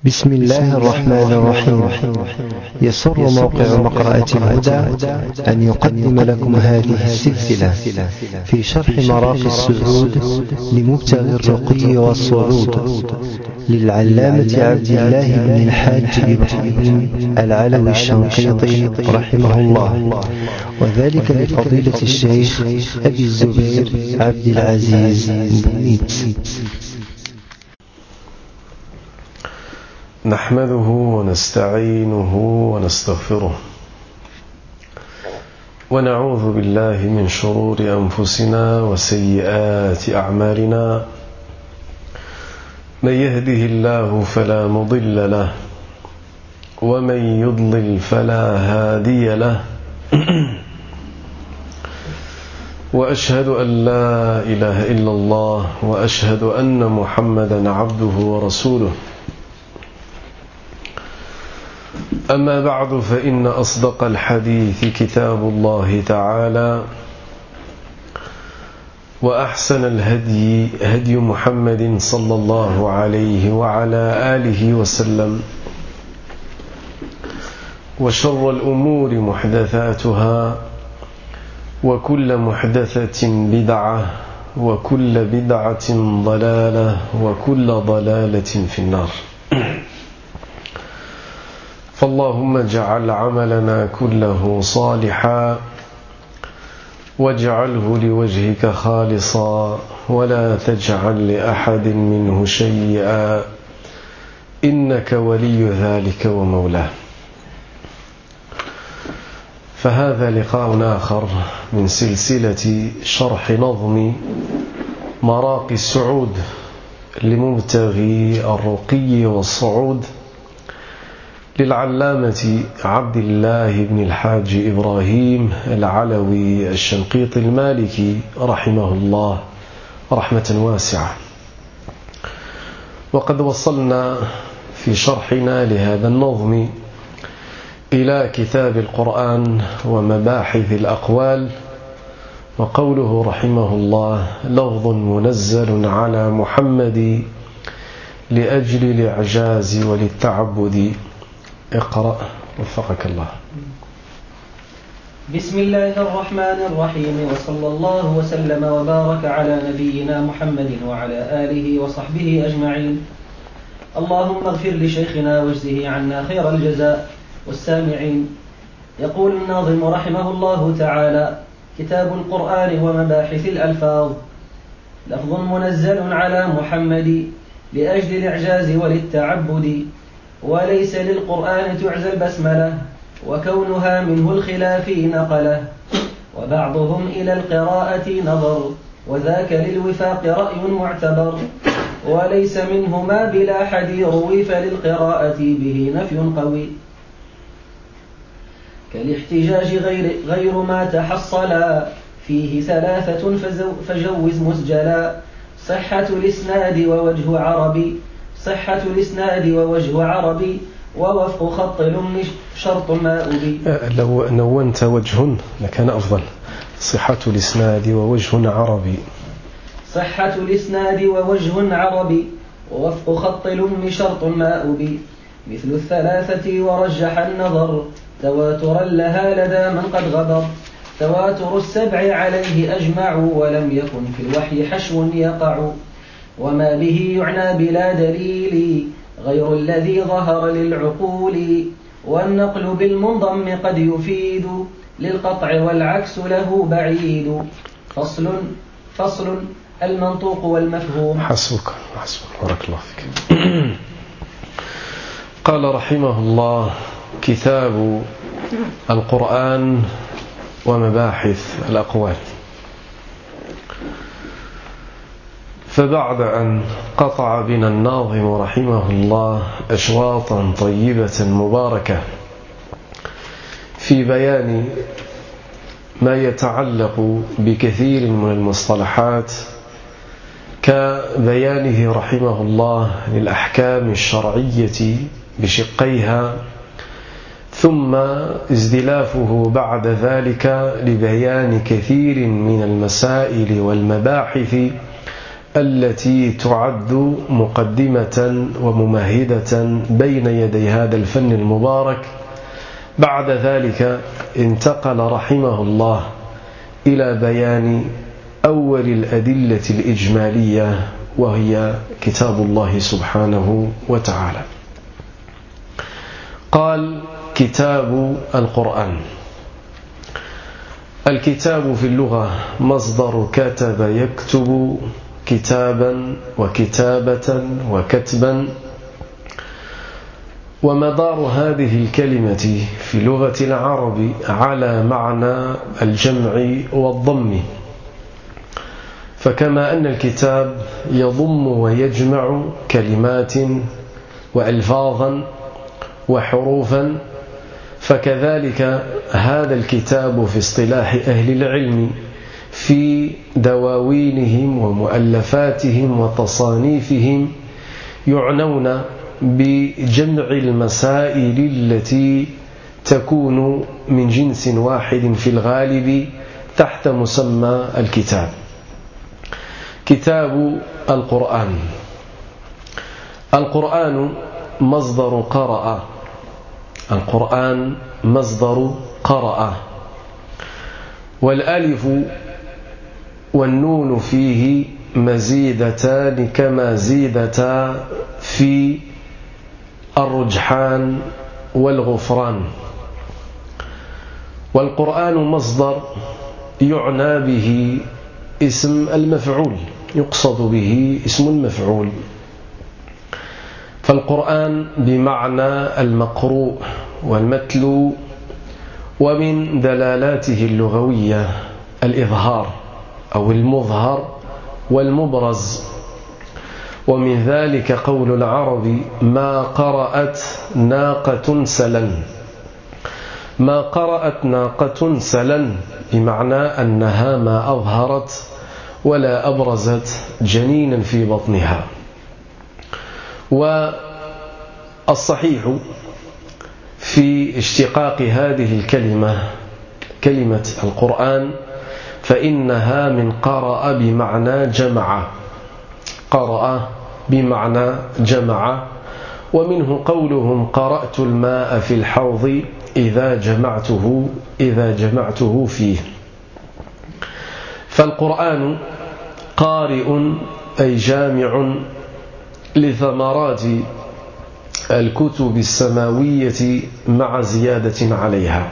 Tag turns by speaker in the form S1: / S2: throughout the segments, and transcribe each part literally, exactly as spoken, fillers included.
S1: بسم الله الرحمن الرحيم. يسر موقع مقرأة الهدى أن يقدم لكم هذه السلسلة في شرح مراقي السعود لمبتغي الرقي والصعود للعلامة عبد الله بن الحاج إبراهيم العلوي الشنقيطي رحمه الله، وذلك لفضيلة الشيخ أبي الزبير عبد العزيز بنيت.
S2: نحمده ونستعينه ونستغفره ونعوذ بالله من شرور أنفسنا وسيئات أعمالنا. من يهده الله فلا مضل له ومن يضلل فلا هادي له. وأشهد أن لا إله إلا الله وأشهد أن محمدا عبده ورسوله. أما بعد، فإن أصدق الحديث كتاب الله تعالى، وأحسن الهدي هدي محمد صلى الله عليه وعلى آله وسلم، وشر الأمور محدثاتها، وكل محدثة بدعة، وكل بدعة ضلالة، وكل ضلالة في النار. فاللهم اجعل عملنا كله صالحا واجعله لوجهك خالصا ولا تجعل لأحد منه شيئا، إنك ولي ذلك ومولاه. فهذا لقاء آخر من سلسلة شرح نظم مراقي السعود لمبتغي الرقي والصعود للعلامة عبد الله بن الحاج إبراهيم العلوي الشنقيطي المالكي رحمه الله رحمة واسعة. وقد وصلنا في شرحنا لهذا النظم إلى كتاب القرآن ومباحث الأقوال، وقوله رحمه الله: لفظ منزل على محمد لأجل الإعجاز وللتعبد. اقرأ وفقك الله.
S3: بسم الله الرحمن الرحيم، وصلى الله وسلم وبارك على نبينا محمد وعلى آله وصحبه أجمعين. اللهم اغفر لشيخنا واجزه عنا خير الجزاء والسامعين. يقول الناظم رحمه الله تعالى: كتاب القرآن ومباحث الألفاظ، لفظ منزل على محمد لأجل الإعجاز وللتعبد، وليس للقرآن تعزى البسملة، وكونها منه الخلاف نقله، وبعضهم إلى القراءة نظر، وذاك للوفاق رأي معتبر، وليس منهما بلا حدي روي، فللقراءة به نفي قوي، كالاحتجاج غير, غير ما تحصلا فيه ثلاثة فجوز مسجلا. صحة الإسناد ووجه عربي صحة الإسناد ووجه عربي ووفق خط لم شرط ما أبي.
S2: لو نونت وجه لكان أفضل. صحة الإسناد ووجه عربي
S3: صحة الإسناد ووجه عربي ووفق خط لم شرط ما أبي، مثل الثلاثة ورجح النظر، تواترا لها لدى من قد غبر. تواتر السبع عليه أجمع، ولم يكن في الوحي حشو يقع، وما به يعنى بلا دليل غير الذي ظهر للعقول، والنقل بالمنضم قد يفيد للقطع والعكس له بعيد. فصل فصل المنطوق والمفهوم.
S2: حسبك حسبك بارك الله فيك. قال رحمه الله: كتاب القرآن ومباحث الأقوال. فبعد أن قطع بنا الناظم رحمه الله أشواطا طيبة مباركة في بيان ما يتعلق بكثير من المصطلحات، كبيانه رحمه الله للأحكام الشرعية بشقيها، ثم ازدلافه بعد ذلك لبيان كثير من المسائل والمباحث التي تعد مقدمة وممهدة بين يدي هذا الفن المبارك. بعد ذلك انتقل رحمه الله إلى بيان أول الأدلة الإجمالية، وهي كتاب الله سبحانه وتعالى. قال: كتاب القرآن. الكتاب في اللغة مصدر كتب يكتب كتابا وكتابة وكتبا، ومدار هذه الكلمة في لغة العرب على معنى الجمع والضم، فكما أن الكتاب يضم ويجمع كلمات وألفاظا وحروفا، فكذلك هذا الكتاب في اصطلاح أهل العلم في دواوينهم ومؤلفاتهم وتصانيفهم يعنون بجمع المسائل التي تكون من جنس واحد في الغالب تحت مسمى الكتاب. كتاب القرآن. القرآن مصدر قرأ. القرآن مصدر قرأ، والألف والنون فيه مزيدتان كما زيدتا في الرجحان والغفران. والقرآن مصدر يعنى به اسم المفعول، يقصد به اسم المفعول. فالقرآن بمعنى المقروء والمتلو، ومن دلالاته اللغوية الإظهار أو المظهر والمبرز، ومن ذلك قول العرب: ما قرأت ناقة سلا. ما قرأت ناقة سلا بمعنى أنها ما أظهرت ولا أبرزت جنينا في بطنها. والصحيح في اشتقاق هذه الكلمة كلمة القرآن فإنها من قرأ بمعنى جمع. قرأ بمعنى جمع، ومنه قولهم: قرأت الماء في الحوض إذا جمعته إذا جمعته فيه. فالقرآن قارئ أي جامع لثمرات الكتب السماوية مع زيادة عليها.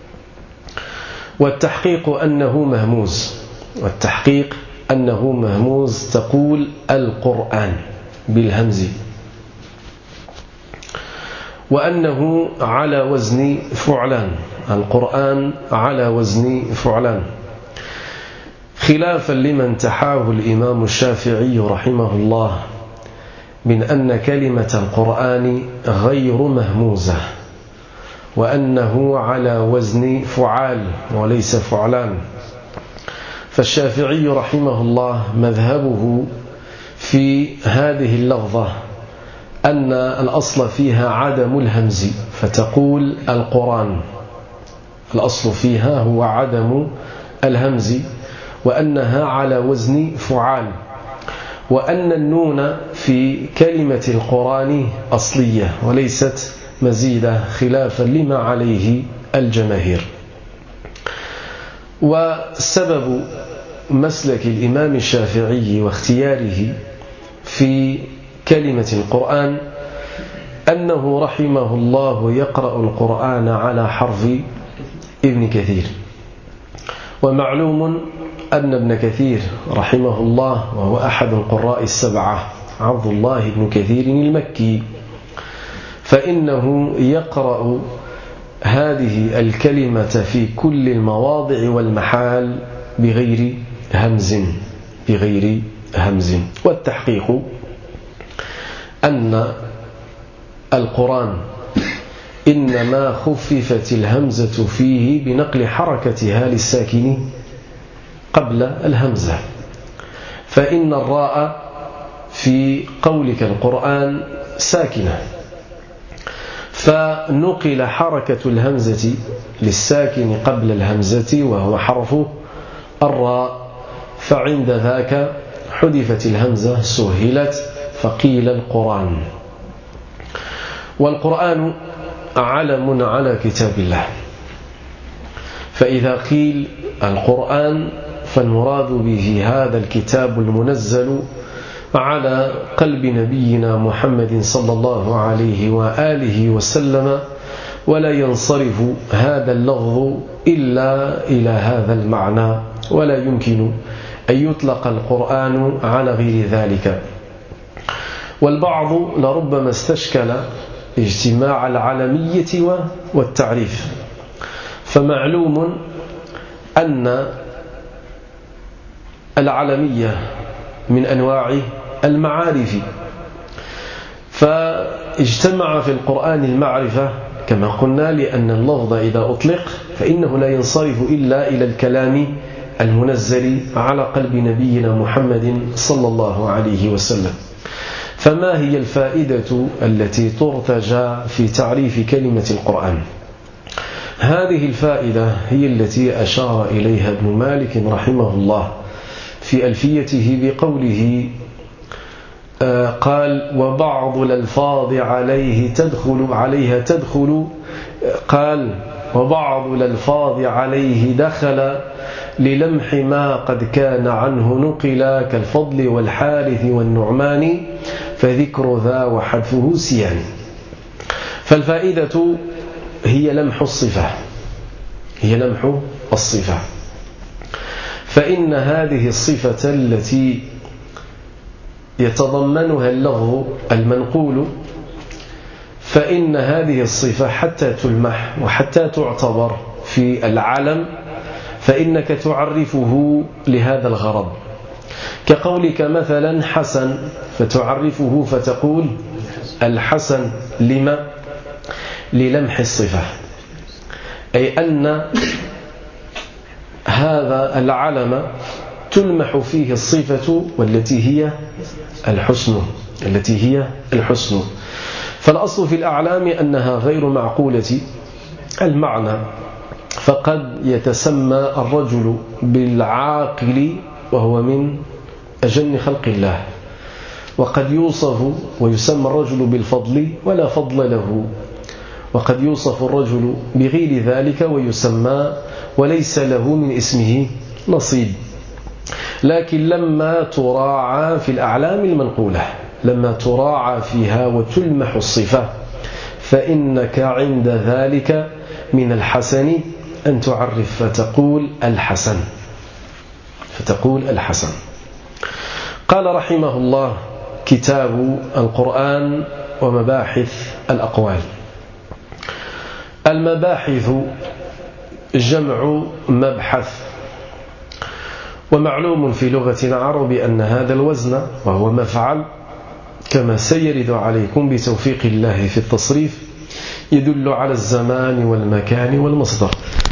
S2: والتحقيق أنه مهموز والتحقيق أنه مهموز تقول القرآن بالهمز، وأنه على وزن فعلان. القرآن على وزن فعلان، خلافا لمن تحاه الإمام الشافعي رحمه الله من أن كلمة القرآن غير مهموزة، وأنه على وزن فعال وليس فعلان. فالشافعي رحمه الله مذهبه في هذه اللفظة أن الأصل فيها عدم الهمز، فتقول القرآن، الأصل فيها هو عدم الهمز، وأنها على وزن فعال، وأن النون في كلمة القرآن أصلية وليست مزيدة، خلافا لما عليه الجماهير. وسبب مسلك الإمام الشافعي واختياره في كلمة القرآن أنه رحمه الله يقرأ القرآن على حرف ابن كثير. ومعلوم أن ابن كثير رحمه الله وهو أحد القراء السبعة عبد الله بن كثير المكي، فإنه يقرأ هذه الكلمة في كل المواضع والمحال بغير همز بغير همز. والتحقيق أن القرآن إنما خففت الهمزة فيه بنقل حركتها للساكن قبل الهمزة، فإن الراء في قولك القرآن ساكنة، فنقل حركة الهمزة للساكن قبل الهمزة وهو حرف الراء، فعند ذاك حذفت الهمزة سهلت فقيل القرآن. والقرآن علم على كتاب الله، فإذا قيل القرآن فالمراد به هذا الكتاب المنزل على قلب نبينا محمد صلى الله عليه وآله وسلم، ولا ينصرف هذا اللفظ إلا إلى هذا المعنى، ولا يمكن أن يطلق القرآن على غير ذلك. والبعض لربما استشكل اجتماع العلمية والتعريف، فمعلوم أن العلمية من أنواع المعارف، فاجتمع في القرآن المعرفة كما قلنا، لأن اللفظ إذا أطلق فإنه لا ينصرف إلا إلى الكلام المنزل على قلب نبينا محمد صلى الله عليه وسلم. فما هي الفائدة التي ترتجى في تعريف كلمة القرآن؟ هذه الفائدة هي التي أشار إليها ابن مالك رحمه الله في ألفيته بقوله قال: وبعض الألفاظ عليه تدخل عليها تدخل قال وبعض الألفاظ عليه دخل للمح ما قد كان عنه نقلا، كالفضل والحارث والنعمان، فذكر ذا وحذفه سيان. فالفائدة هي لمح الصفة، هي لمح الصفة، فإن هذه الصفة التي يتضمنها اللفظ المنقول، فإن هذه الصفة حتى تلمح وحتى تعتبر في العلم فإنك تعرفه لهذا الغرض، كقولك مثلا حسن، فتعرفه فتقول الحسن لما؟ للمح الصفة، أي أن هذا العلم تلمح فيه الصفة والتي هي الحسن، التي هي الحسن. فالأصل في الأعلام أنها غير معقولة المعنى، فقد يتسمى الرجل بالعاقل وهو من أجن خلق الله، وقد يوصف ويسمى الرجل بالفضل ولا فضل له، وقد يوصف الرجل بغير ذلك ويسمى وليس له من اسمه نصيب. لكن لما تراعى في الأعلام المنقولة، لما تراعى فيها وتلمح الصفة، فإنك عند ذلك من الحسن أن تعرف فتقول الحسن، فتقول الحسن. قال رحمه الله: كتاب القرآن ومباحث الأقوال. المباحث جمع مبحث، ومعلوم في لغة العرب أن هذا الوزن وهو مفعل كما سيرد عليكم بتوفيق الله في التصريف يدل على الزمان والمكان والمصدر.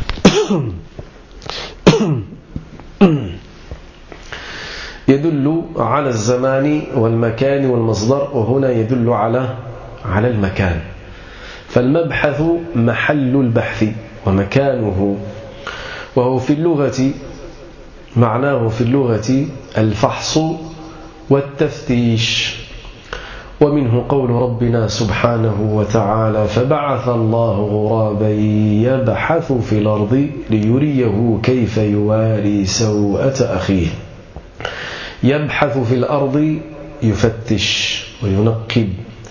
S2: يدل على الزمان والمكان والمصدر، وهنا يدل على على المكان. فالمبحث محل البحث ومكانه، وهو في اللغة معناه في اللغة الفحص والتفتيش. ومنه قول ربنا سبحانه وتعالى: فبعث الله غرابا يبحث في الأرض ليريه كيف يواري سوءة أخيه. يبحث في الأرض يفتش وينقب،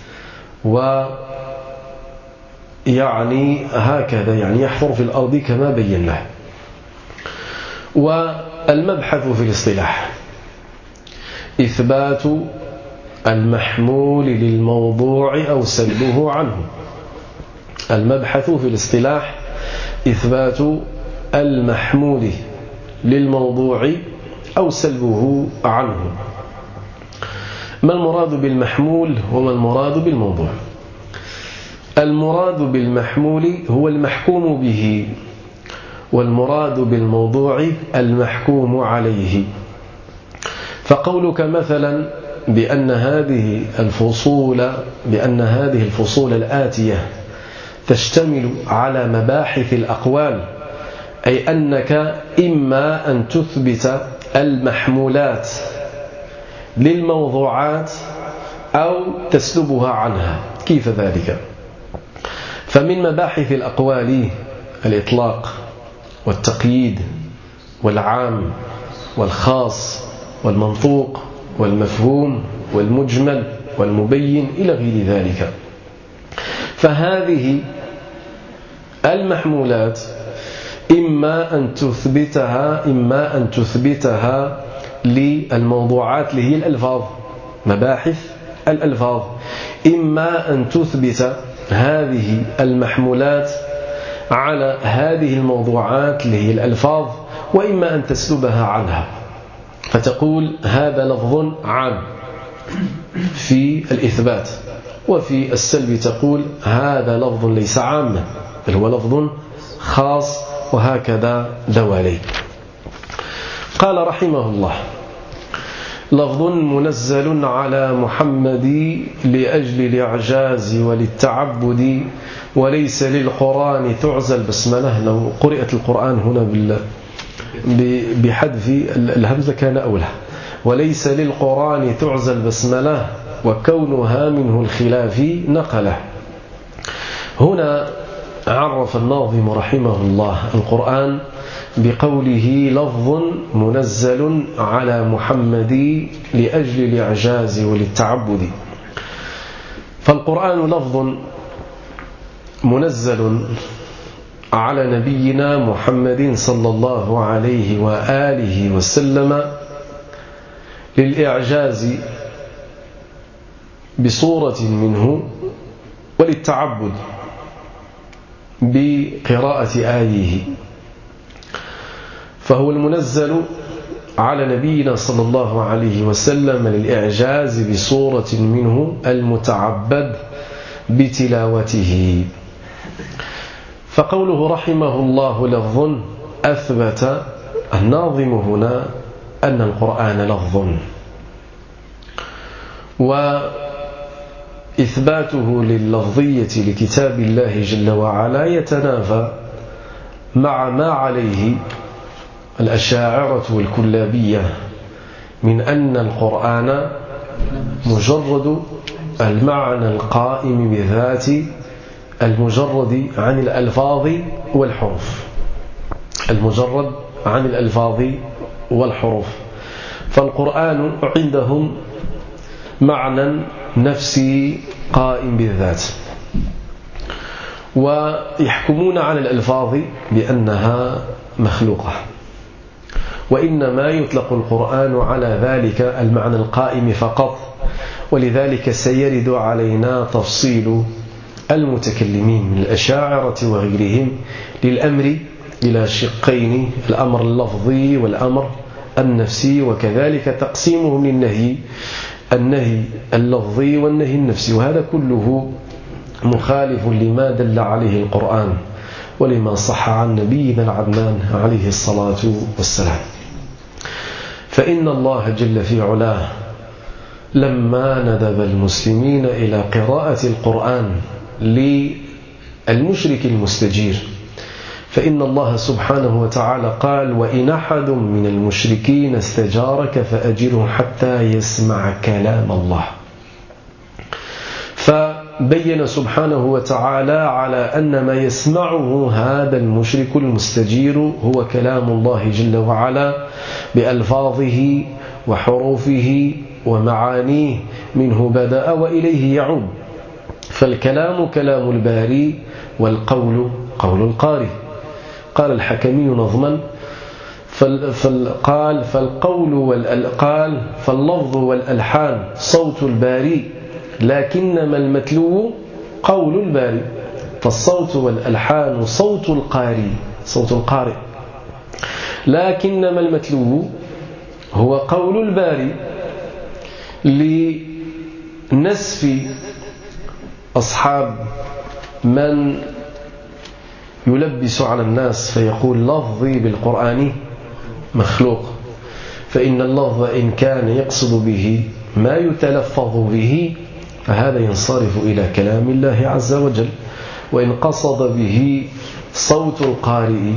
S2: ويعني هكذا يعني يحفر في الأرض كما بينا. والمبحث في الاصطلاح إثبات المحمول للموضوع أو سلبه عنه. المبحث في الاصطلاح إثبات المحمول للموضوع أو سلبه عنه. ما المراد بالمحمول وما المراد بالموضوع؟ المراد بالمحمول هو المحكوم به، والمراد بالموضوع المحكوم عليه. فقولك مثلا بأن هذه الفصول بأن هذه الفصول الآتية تشتمل على مباحث الأقوال، أي أنك إما أن تثبت المحمولات للموضوعات أو تسلبها عنها. كيف ذلك؟ فمن مباحث الأقوال الإطلاق والتقييد والعام والخاص والمنطوق والمفهوم والمجمل والمبين إلى غير ذلك. فهذه المحمولات إما أن تثبتها إما أن تثبتها للموضوعات اللي هي الألفاظ، مباحث الألفاظ، إما أن تثبت هذه المحمولات على هذه الموضوعات اللي هي الألفاظ، وإما أن تسلبها عنها فتقول هذا لفظ عام في الإثبات، وفي السلب تقول هذا لفظ ليس عاما بل هو لفظ خاص، وهكذا دوالي. قال رحمه الله: لفظ منزل على محمد لأجل الإعجاز وللتعبد وليس للقرآن تعزى البسملة. لو قرأت القرآن هنا بال بحذف الهمزة كان أولى. وليس للقرآن تعزى البسملة وكونها منه الخلاف نقله. هنا عرف الناظم رحمه الله القرآن بقوله لفظ منزل على محمد لأجل الإعجاز وللتعبد. فالقرآن لفظ منزل على نبينا محمد صلى الله عليه وآله وسلم للإعجاز بصورة منه وللتعبد بقراءة آيه. فهو المنزل على نبينا صلى الله عليه وسلم للإعجاز بصورة منه المتعبد بتلاوته. فقوله رحمه الله لفظ أثبت الناظم هنا أن القرآن لفظ، وإثباته لللفظية لكتاب الله جل وعلا يتنافى مع ما عليه الأشاعرة والكلابية من أن القرآن مجرد المعنى القائم بذات المجرد عن الألفاظ والحروف، المجرد عن الألفاظ والحروف. فالقرآن عندهم معنى نفسي قائم بالذات، ويحكمون على الألفاظ بأنها مخلوقة، وإنما يطلق القرآن على ذلك المعنى القائم فقط. ولذلك سيرد علينا تفصيل المتكلمين من الأشاعرة وغيرهم للأمر إلى شقين: الأمر اللفظي والأمر النفسي، وكذلك تقسيمهم للنهي: النهي اللفظي والنهي النفسي. وهذا كله مخالف لما دل عليه القرآن ولما صح عن نبينا العدنان عليه الصلاة والسلام. فإن الله جل في علاه لما ندب المسلمين إلى قراءة القرآن للمشرك المستجير، فإن الله سبحانه وتعالى قال: وإن أحد من المشركين استجارك فأجره حتى يسمع كلام الله. فبين سبحانه وتعالى على أن ما يسمعه هذا المشرك المستجير هو كلام الله جل وعلا بألفاظه وحروفه ومعانيه، منه بدأ وإليه يعود. فالكلام كلام الباري والقول قول القارئ. قال الحكمي نظما: قال فالقول والألقال فاللفظ والألحان صوت الباري، لكنما المتلو قول الباري. فالصوت والألحان صوت القارئ صوت القارئ لكنما المتلو هو قول الباري. لنسف أصحاب من يلبس على الناس فيقول لفظي بالقرآن مخلوق، فإن اللفظ إن كان يقصد به ما يتلفظ به فهذا ينصرف إلى كلام الله عز وجل، وإن قصد به صوت القارئ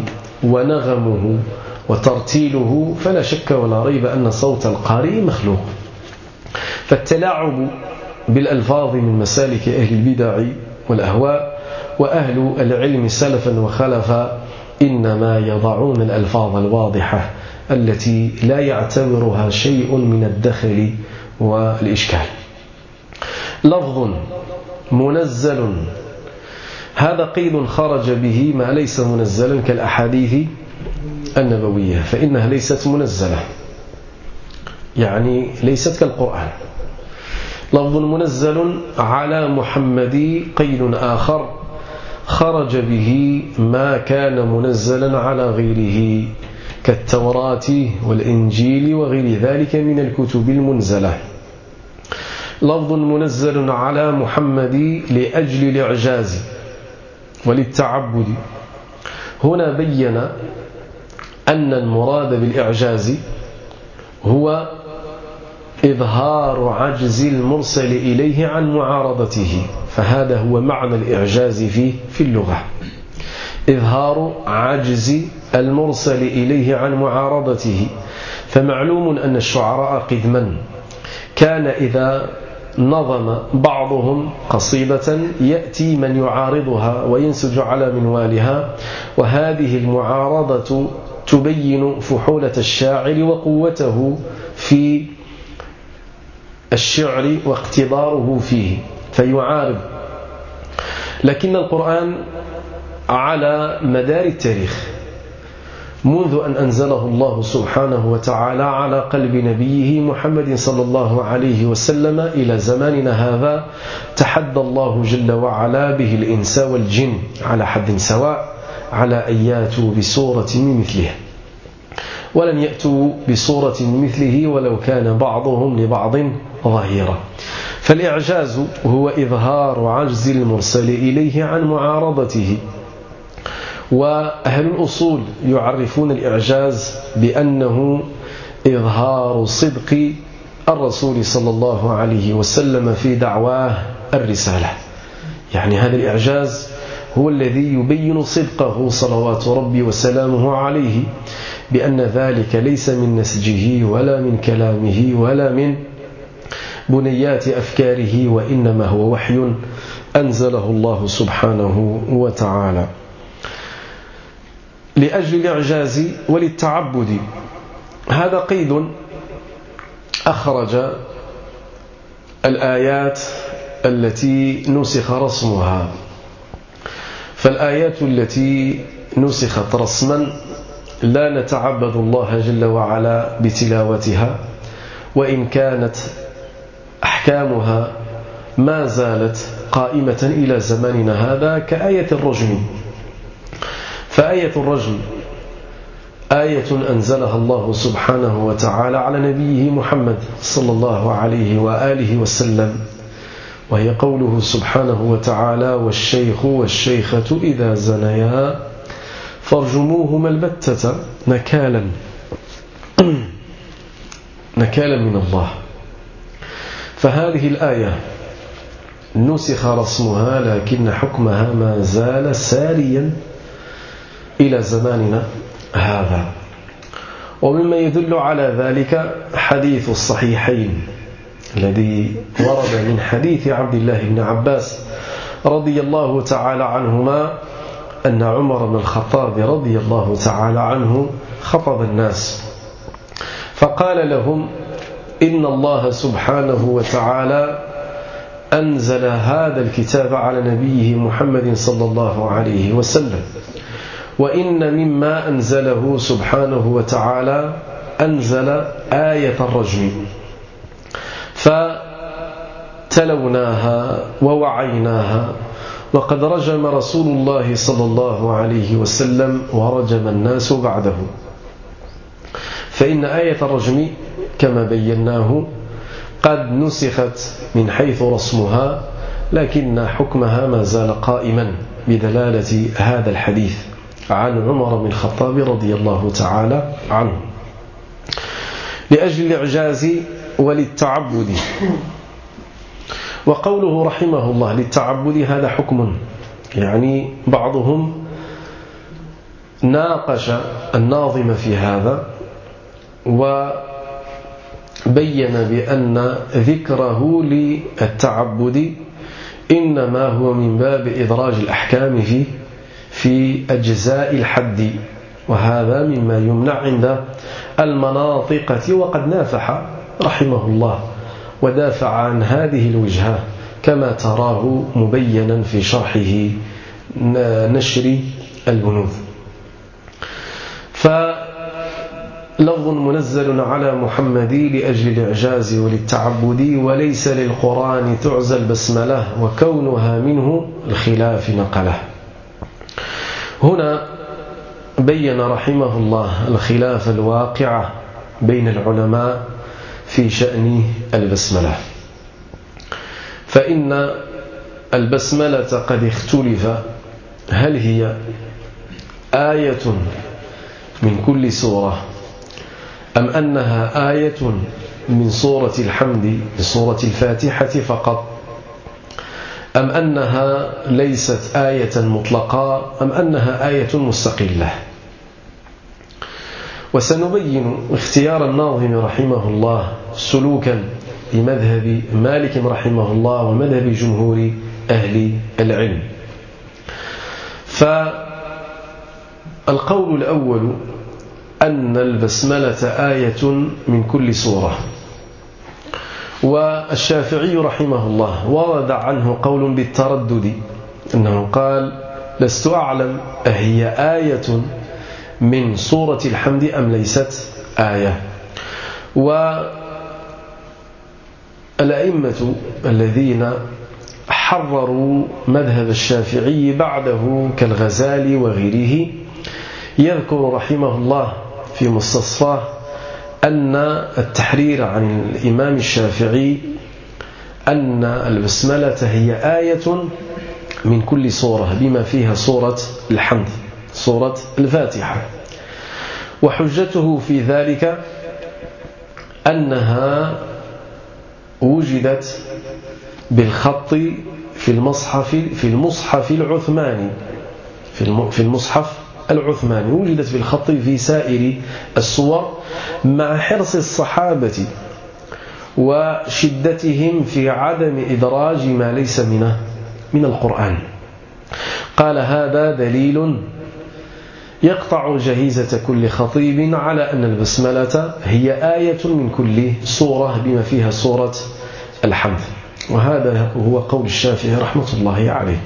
S2: ونغمه وترتيله فلا شك ولا ريب أن صوت القارئ مخلوق. فالتلاعب بالألفاظ من مسالك أهل البدع والأهواء، وأهل العلم سلفا وخلفا إنما يضعون الألفاظ الواضحة التي لا يعتبرها شيء من الدخل والإشكال. لفظ منزل هذا قيد خرج به ما ليس منزلا كالأحاديث النبوية، فإنها ليست منزلة، يعني ليست كالقرآن. لفظ منزل على محمد قيد آخر خرج به ما كان منزلا على غيره كالتوراة والإنجيل وغير ذلك من الكتب المنزلة. لفظ منزل على محمد لأجل الإعجاز وللتعبد. هنا بين أن المراد بالإعجاز هو إظهار عجز المرسل إليه عن معارضته، فهذا هو معنى الإعجاز فيه في اللغة، إظهار عجز المرسل إليه عن معارضته. فمعلوم أن الشعراء قدما كان إذا نظم بعضهم قصيدة يأتي من يعارضها وينسج على منوالها، وهذه المعارضة تبين فحولة الشاعر وقوته في الشعر واقتداره فيه فيعارض. لكن القرآن على مدار التاريخ منذ أن أنزله الله سبحانه وتعالى على قلب نبيه محمد صلى الله عليه وسلم إلى زماننا هذا تحدى الله جل وعلا به الإنس والجن على حد سواء على أن ياتوا بصورة من مثله، ولن يأتوا بصورة من مثله ولو كان بعضهم لبعض ظهيرا. فالإعجاز هو إظهار عجز المرسل إليه عن معارضته. وأهل الأصول يعرفون الإعجاز بأنه إظهار صدق الرسول صلى الله عليه وسلم في دعواه الرسالة، يعني هذا الإعجاز هو الذي يبين صدقه صلوات ربي وسلامه عليه، بأن ذلك ليس من نسجه ولا من كلامه ولا من بنيات أفكاره، وإنما هو وحي أنزله الله سبحانه وتعالى لأجل الإعجاز وللتعبد. هذا قيد أخرج الآيات التي نسخ رسمها. فالآيات التي نسخت رسما لا نتعبد الله جل وعلا بتلاوتها، وإن كانت أحكامها ما زالت قائمة إلى زماننا هذا كآية الرجم. فآية الرجم آية أنزلها الله سبحانه وتعالى على نبيه محمد صلى الله عليه وآله وسلم، وهي قوله سبحانه وتعالى: والشيخ والشيخة إذا زنيا فارجموهما البتة نكالا نكالا من الله. فهذه الآية نسخ رسمها لكن حكمها ما زال ساريا إلى زماننا هذا. ومما يدل على ذلك حديث الصحيحين الذي ورد من حديث عبد الله بن عباس رضي الله تعالى عنهما أن عمر بن الخطاب رضي الله تعالى عنه خطب الناس فقال لهم: إن الله سبحانه وتعالى أنزل هذا الكتاب على نبيه محمد صلى الله عليه وسلم، وإن مما أنزله سبحانه وتعالى أنزل آية الرجم، فتلوناها ووعيناها، وقد رجم رسول الله صلى الله عليه وسلم ورجم الناس بعده. فإن آية الرجم كما بيناه قد نسخت من حيث رسمها، لكن حكمها ما زال قائما بدلالة هذا الحديث عن عمر بن الخطاب رضي الله تعالى عنه لأجل الإعجاز وللتعبد. وقوله رحمه الله للتعبد هذا حكم، يعني بعضهم ناقش الناظم في هذا بين بأن ذكره للتعبد إنما هو من باب إدراج الأحكام في في أجزاء الحد، وهذا مما يمنع عند المناطقة، وقد نافح رحمه الله ودافع عن هذه الوجهة كما تراه مبينا في شرحه نشر البنوذ. فلفظ منزل على محمد لأجل الإعجاز وللتعبد، وليس للقرآن تعزى البسملة، وكونها منه الخلاف نقله. هنا بين رحمه الله الخلاف الواقع بين العلماء في شأن البسملة، فإن البسملة قد اختلف هل هي آية من كل سورة أم أنها آية من سورة الحمد من سورة الفاتحة فقط، أم أنها ليست آية مطلقة، أم أنها آية مستقلة. وسنبين اختيار الناظم رحمه الله سلوكا لمذهب مالك رحمه الله ومذهب جمهور أهل العلم. فالقول الأول أن البسملة آية من كل سورة، والشافعي رحمه الله ورد عنه قول بالتردد، أنه قال لست أعلم أهي آية من سورة الحمد أم ليست آية. والأئمة الذين حرروا مذهب الشافعي بعده كالغزالي وغيره يذكر رحمه الله في مستصفاه أن التحرير عن الإمام الشافعي أن البسملة هي آية من كل سورة بما فيها سورة الحمد سورة الفاتحة. وحجته في ذلك أنها وجدت بالخط في المصحف في المصحف العثماني في المصحف العثماني وجدت بالخط في سائر السور، مع حرص الصحابة وشدتهم في عدم إدراج ما ليس منه من القرآن. قال هذا دليل يقطع جهيزة كل خطيب على أن البسملة هي آية من كل سورة بما فيها سورة الحمد، وهذا هو قول الشافعي رحمة الله عليه.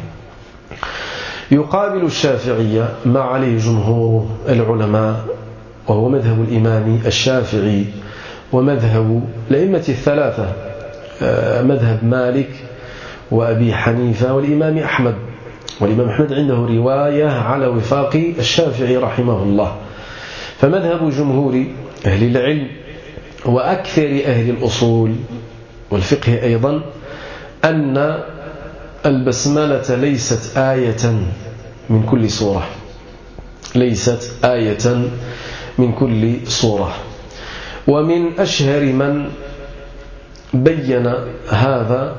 S2: يقابل الشافعية ما عليه جمهور العلماء، وهو مذهب الإمام الشافعي ومذهب الأئمة الثلاثة، مذهب مالك وأبي حنيفة والإمام أحمد. والإمام أحمد عنده رواية على وفاق الشافعي رحمه الله. فمذهب جمهور أهل العلم وأكثر أهل الأصول والفقه أيضا أن البسملة ليست آية من كل سورة ليست آية من كل سورة. ومن أشهر من بين هذا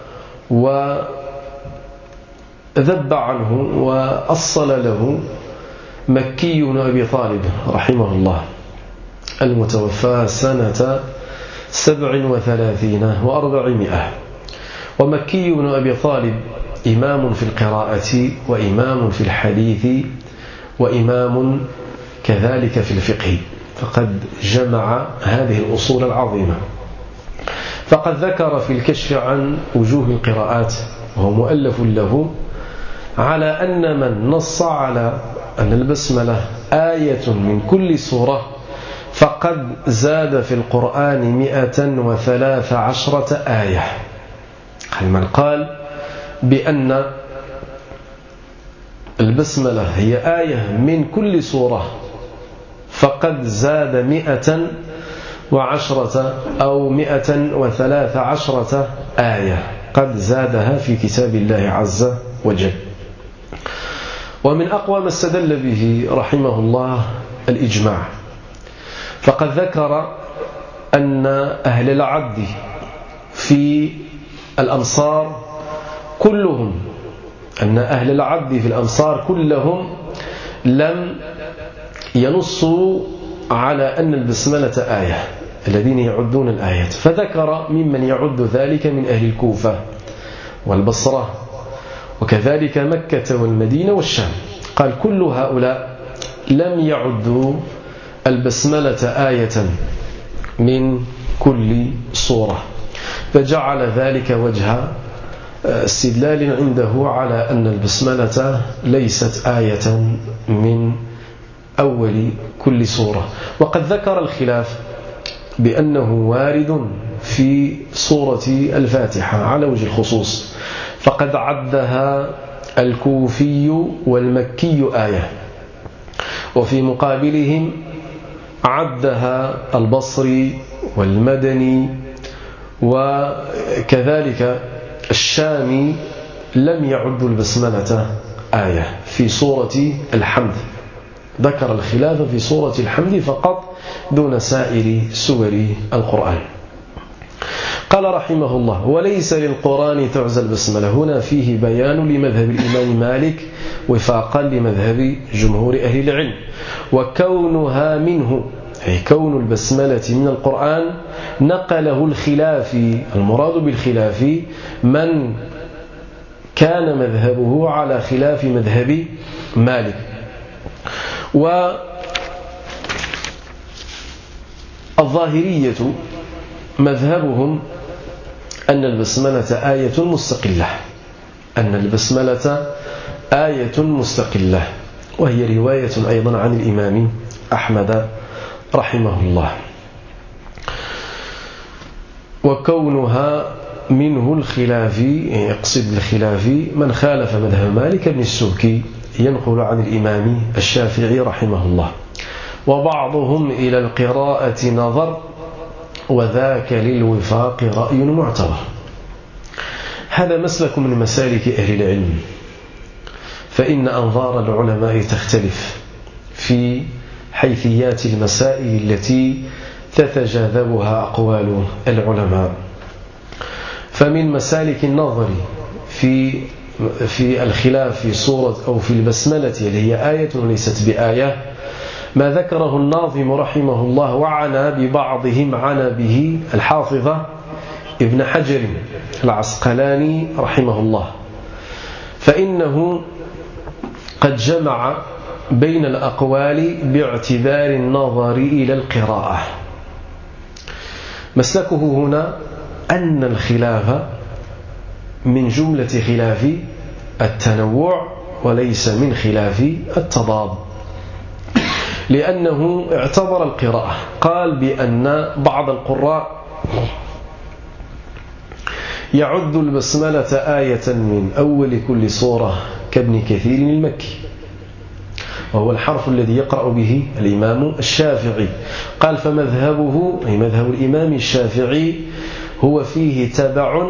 S2: وذب عنه وأصل له مكي بن أبي طالب رحمه الله المتوفى سنة سبع وثلاثين وأربعمائة. ومكي بن أبي طالب إمام في القراءة وإمام في الحديث وإمام كذلك في الفقه، فقد جمع هذه الأصول العظيمة. فقد ذكر في الكشف عن وجوه القراءات، وهو مؤلف له، على أن من نص على أن البسملة آية من كل سورة فقد زاد في القرآن مئة وثلاث عشرة آية. من قال بأن البسملة هي آية من كل سورة فقد زاد مئة وعشرة أو مئة وثلاث عشرة آية، قد زادها في كتاب الله عز وجل. ومن أقوى ما استدل به رحمه الله الإجماع، فقد ذكر أن أهل العد في الأمصار كلهم أن أهل العد في الأمصار كلهم لم ينصوا على أن البسملة آية، الذين يعدون الآيات، فذكر ممن يعد ذلك من أهل الكوفة والبصرة وكذلك مكة والمدينة والشام. قال كل هؤلاء لم يعدوا البسملة آية من كل سورة، فجعل ذلك وجه استدلال عنده على أن البسملة ليست آية من أول كل سورة. وقد ذكر الخلاف بأنه وارد في سورة الفاتحة على وجه الخصوص، فقد عدها الكوفي والمكي آية، وفي مقابلهم عدها البصري والمدني وكذلك الشامي، لم يعد البسملة آية في سورة الحمد. ذكر الخلاف في سورة الحمد فقط دون سائر سور القرآن. قال رحمه الله: وليس للقرآن تعزى البسملة. هنا فيه بيان لمذهب الإمام مالك وفاقا لمذهب جمهور أهل العلم، وكونها منه أي كون البسملة من القرآن نقله الخلافي. المراد بالخلاف من كان مذهبه على خلاف مذهب مالك. والظاهرية مذهبهم أن البسملة آية مستقلة، أن البسملة آية مستقلة، وهي رواية أيضا عن الإمام أحمد رحمه الله. وكونها منه الخلافي، يقصد الخلافي من خالف مذهب مالك بن السبكي، ينقل عن الإمام الشافعي رحمه الله. وبعضهم إلى القراءة نظر، وذاك للوفاق رأي معتبر. هذا مسلك من مسالك أهل العلم، فإن أنظار العلماء تختلف في حيثيات المسائل التي تتجاذبها أقوال العلماء. فمن مسالك النظر في في الخلاف في سورة أو في البسملة اللي هي آية وليست بآية ما ذكره الناظم رحمه الله، وعنا ببعضهم عنا به الحافظة ابن حجر العسقلاني رحمه الله، فإنه قد جمع بين الأقوال باعتبار النظر إلى القراءة. مسلكه هنا أن الخلاف من جملة خلاف التنوع وليس من خلاف التضاد، لأنه اعتبر القراءة. قال بأن بعض القراء يعد البسملة آية من أول كل سورة كابن كثير المكي، وهو الحرف الذي يقرأ به الإمام الشافعي. قال فمذهبه أي مذهب الإمام الشافعي هو فيه تبع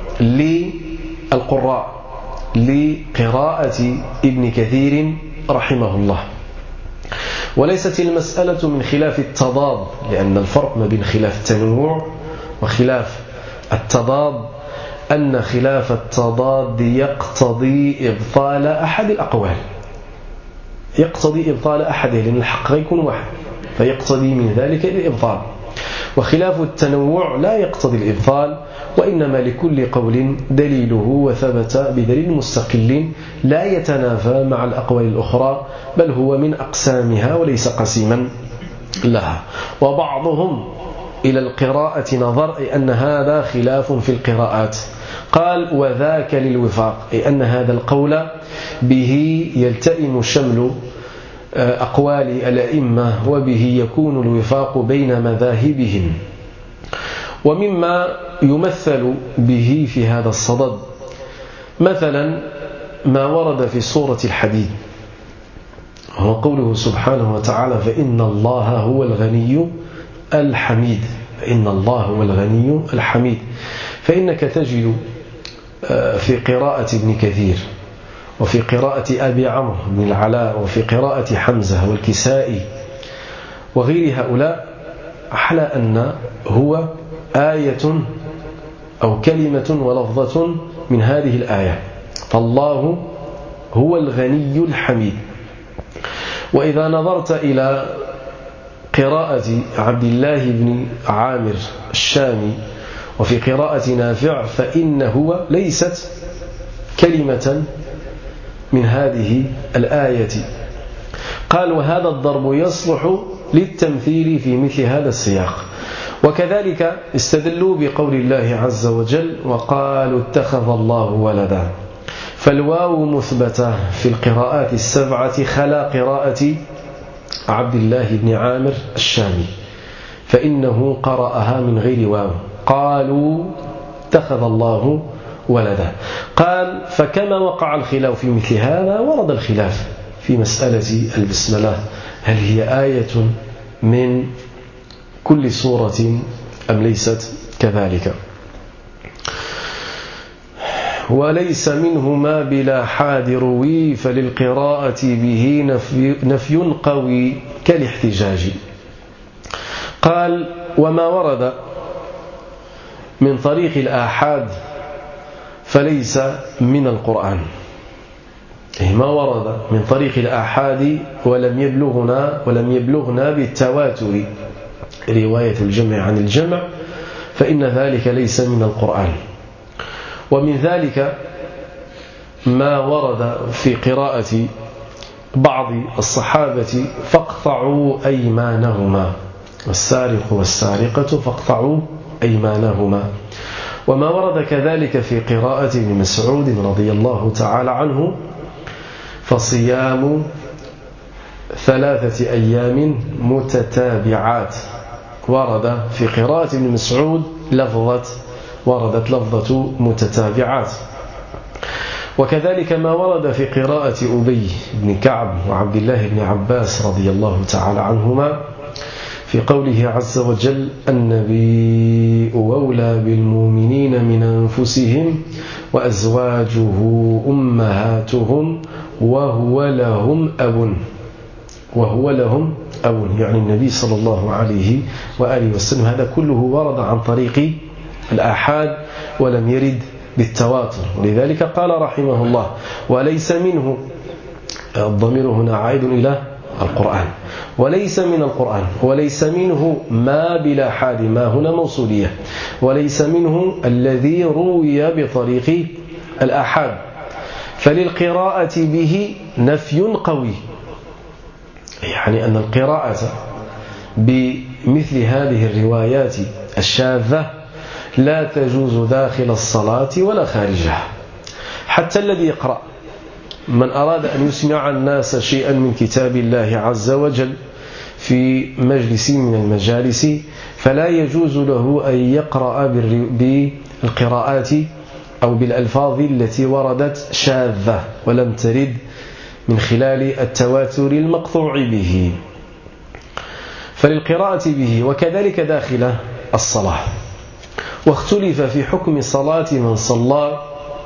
S2: للقراء لقراءة ابن كثير رحمه الله. وليست المسألة من خلاف التضاد، لأن الفرق ما بين خلاف التنوع وخلاف التضاد أن خلاف التضاد يقتضي إبطال أحد الأقوال، يقتضي إبطال أحده، لأن الحق يكون واحد فيقتضي من ذلك الإبطال. وخلاف التنوع لا يقتضي الإبطال، وإنما لكل قول دليله وثبت بدليل مستقل لا يتنافى مع الأقوال الأخرى، بل هو من أقسامها وليس قسيما لها. وبعضهم إلى القراءة نظر، أي أن هذا خلاف في القراءات. قال وذاك للوفاق، أي أن هذا القول به يلتئم شمل أقوال الأئمة، وبه يكون الوفاق بين مذاهبهم. ومما يمثل به في هذا الصدد مثلا ما ورد في سورة الحديد، هو قوله سبحانه وتعالى فإن الله هو الغني الحميد، فإن الله هو الغني الحميد. فإنك تجد في قراءة ابن كثير وفي قراءة أبي عمرو بن العلاء وفي قراءة حمزة والكسائي وغير هؤلاء على أن هو آية أو كلمة ولفظة من هذه الآية، فالله هو الغني الحميد. وإذا نظرت إلى قراءة عبد الله بن عامر الشامي وفي قراءة نافع فإنه ليست كلمة من هذه الآية. قال وهذا الضرب يصلح للتمثيل في مثل هذا السياق. وكذلك استدلوا بقول الله عز وجل وقالوا اتخذ الله ولدا، فالواو مثبتة في القراءات السبعة خلا قراءة عبد الله بن عامر الشامي، فإنه قرأها من غير واو، قالوا اتخذ الله ولدا. قال فكما وقع الخلاف في مثل هذا ورد الخلاف في مسألة البسملة، هل هي آية من كل سورة أم ليست كذلك؟ وليس منهما بلا حاد روي، فللقراءة به نفي, نفي قوي كالاحتجاج. قال وما ورد من طريق الآحاد فليس من القرآن، ما ورد من طريق الآحاد ولم يبلغنا ولم يبلغنا بالتواتر رواية الجمع عن الجمع فإن ذلك ليس من القرآن. ومن ذلك ما ورد في قراءة بعض الصحابة فاقطعوا أيمانهما، والسارق والسارقة فاقطعوا أيمانهما. وما ورد كذلك في قراءة ابن مسعود رضي الله تعالى عنه فصيام ثلاثة أيام متتابعات، ورد في قراءة ابن مسعود لفظة وردت لفظة متتابعات. وكذلك ما ورد في قراءة أبي بن كعب وعبد الله بن عباس رضي الله تعالى عنهما في قوله عز وجل النبي أولى بالمؤمنين من أنفسهم وأزواجه أمهاتهم وهو لهم أب، وهو لهم أب يعني النبي صلى الله عليه وآله وسلم. هذا كله ورد عن طريق الآحاد ولم يرد بالتواتر، ولذلك قال رحمه الله وليس منه، الضمير هنا عائد إلى القرآن، وليس من القرآن، وليس منه ما بلا حاد، ما هنا موصولية، وليس منه الذي روي بطريق الآحاد، فللقراءة به نفي قوي، يعني أن القراءة بمثل هذه الروايات الشاذة لا تجوز داخل الصلاة ولا خارجها. حتى الذي يقرأ، من أراد أن يسمع الناس شيئا من كتاب الله عز وجل في مجلس من المجالس فلا يجوز له أن يقرأ بالقراءات أو بالألفاظ التي وردت شاذة ولم ترد من خلال التواتر المقطوع به، فللقراءة به وكذلك داخل الصلاة. واختلف في حكم صلاة من صلى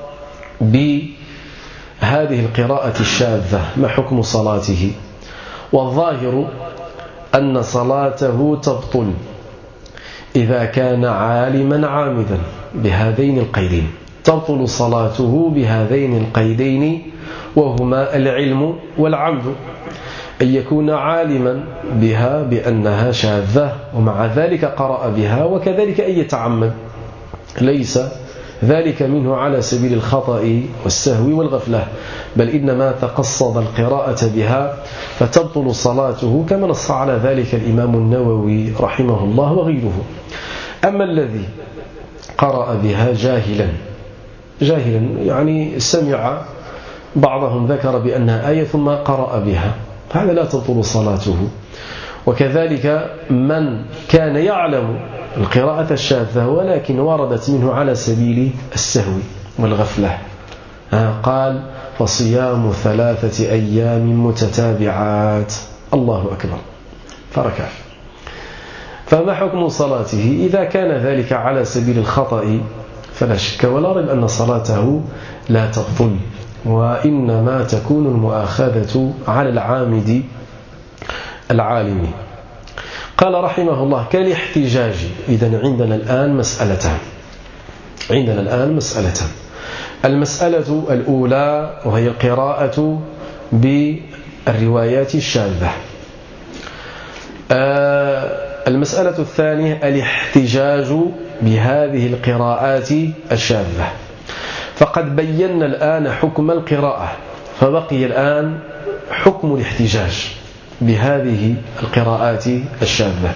S2: بهذه القراءة الشاذة، ما حكم صلاته؟ والظاهر أن صلاته تبطل إذا كان عالما عامدا بهذين القيدين، تبطل صلاته بهذين القيدين وهما العلم والعمد، أن يكون عالما بها بأنها شاذة ومع ذلك قرأ بها، وكذلك أن يتعمد، ليس ذلك منه على سبيل الخطأ والسهو والغفلة، بل إنما تقصد القراءة بها فتبطل صلاته كما نص على ذلك الإمام النووي رحمه الله وغيره. أما الذي قرأ بها جاهلا جاهلا يعني سمع بعضهم ذكر بأنها آية ثم قرأ بها، هذا لا تبطل صلاته. وكذلك من كان يعلم القراءة الشاذة ولكن وردت منه على سبيل السهو والغفلة، قال فصيام ثلاثة أيام متتابعات، الله أكبر، فركع. فما حكم صلاته؟ إذا كان ذلك على سبيل الخطأ فلا شك ولا ريب أن صلاته لا تبطل، وإنما تكون المؤاخذة على العامد العالم. قال رحمه الله كالاحتجاج. إذن عندنا الآن مسألتان عندنا الآن مسألتان المسألة الأولى وهي القراءة بالروايات الشاذة. المسألة الثانية الاحتجاج بهذه القراءات الشاذة. فقد بينا الآن حكم القراءة، فبقي الآن حكم الاحتجاج بهذه القراءات الشاذة.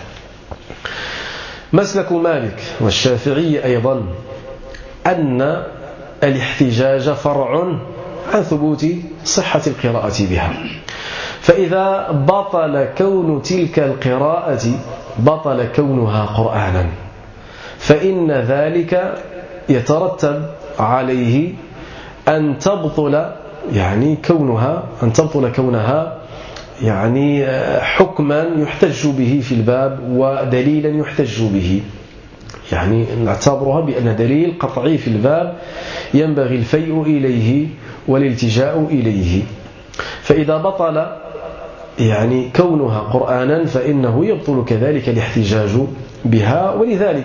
S2: مسلك مالك والشافعي أيضا أن الاحتجاج فرع عن ثبوت صحة القراءة بها، فإذا بطل كون تلك القراءة بطل كونها قرآنا، فإن ذلك يترتب عليه أن تبطل يعني كونها أن تبطل كونها يعني حكما يحتج به في الباب ودليلا يحتج به، يعني نعتبرها بأن دليل قطعي في الباب ينبغي الفيء إليه والالتجاء إليه. فإذا بطل يعني كونها قرآنا فإنه يبطل كذلك الاحتجاج بها. ولذلك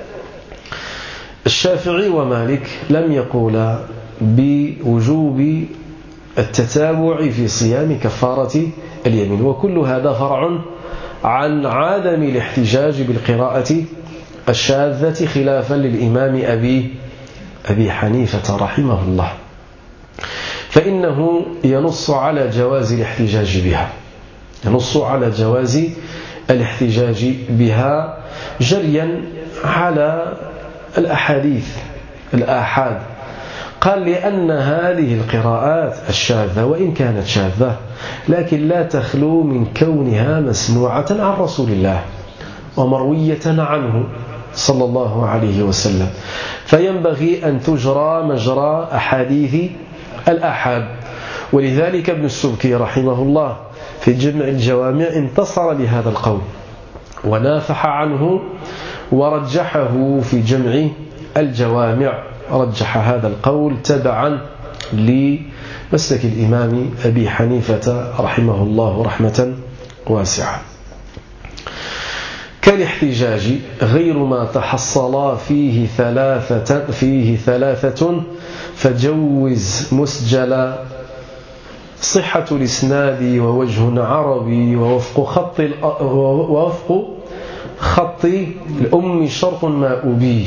S2: الشافعي ومالك لم يقولا بوجوب التتابع في صيام كفارة اليمين، وكل هذا فرع عن عدم الاحتجاج بالقراءة الشاذة خلافا للإمام أبي أبي حنيفة رحمه الله، فإنه ينص على جواز الاحتجاج بها ينص على جواز الاحتجاج بها جريا على الأحاديث الآحاد. قال لأن هذه القراءات الشاذة وإن كانت شاذة لكن لا تخلو من كونها مسموعة عن رسول الله ومروية عنه صلى الله عليه وسلم، فينبغي أن تجرى مجرى أحاديث الآحاد. ولذلك ابن السبكي رحمه الله في جمع الجوامع انتصر لهذا القول ونافح عنه ورجحه في جمع الجوامع، رجح هذا القول تبعا لمسلك الإمام أبي حنيفة رحمه الله رحمة واسعة. كالاحتجاج غير ما تحصل فيه ثلاثة فيه ثلاثة فجوز مسجلا صحة الإسناد ووجه عربي ووفق خط ووفق خط الأم شرط ما أبيه.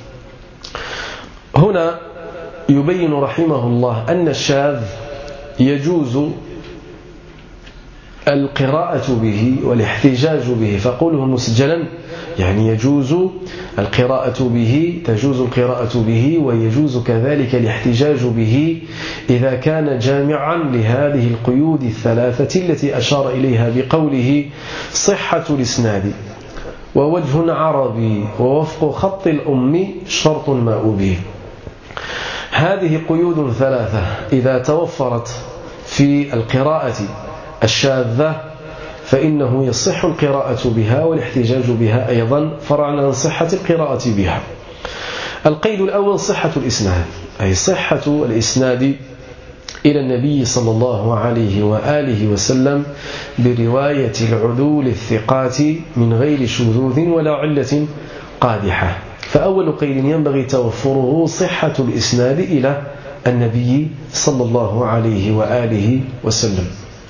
S2: هنا يبين رحمه الله أن الشاذ يجوز القراءة به والاحتجاج به، فقوله مسجلا يعني يجوز القراءة به تجوز القراءة به ويجوز كذلك الاحتجاج به إذا كان جامعا لهذه القيود الثلاثة التي أشار إليها بقوله صحة الإسناد ووجه عربي ووفق خط الأم شرط ما أبيه. هذه قيود ثلاثة إذا توفرت في القراءة الشاذة فإنه يصح القراءة بها والاحتجاج بها أيضا فرعا عن صحة القراءة بها. القيد الأول صحة الإسناد، أي صحة الإسناد إلى النبي صلى الله عليه وآله وسلم برواية العدول الثقات من غير شذوذ ولا علة قادحة. فأول قيد ينبغي توفره صحة الإسناد إلى النبي صلى الله عليه وآله وسلم.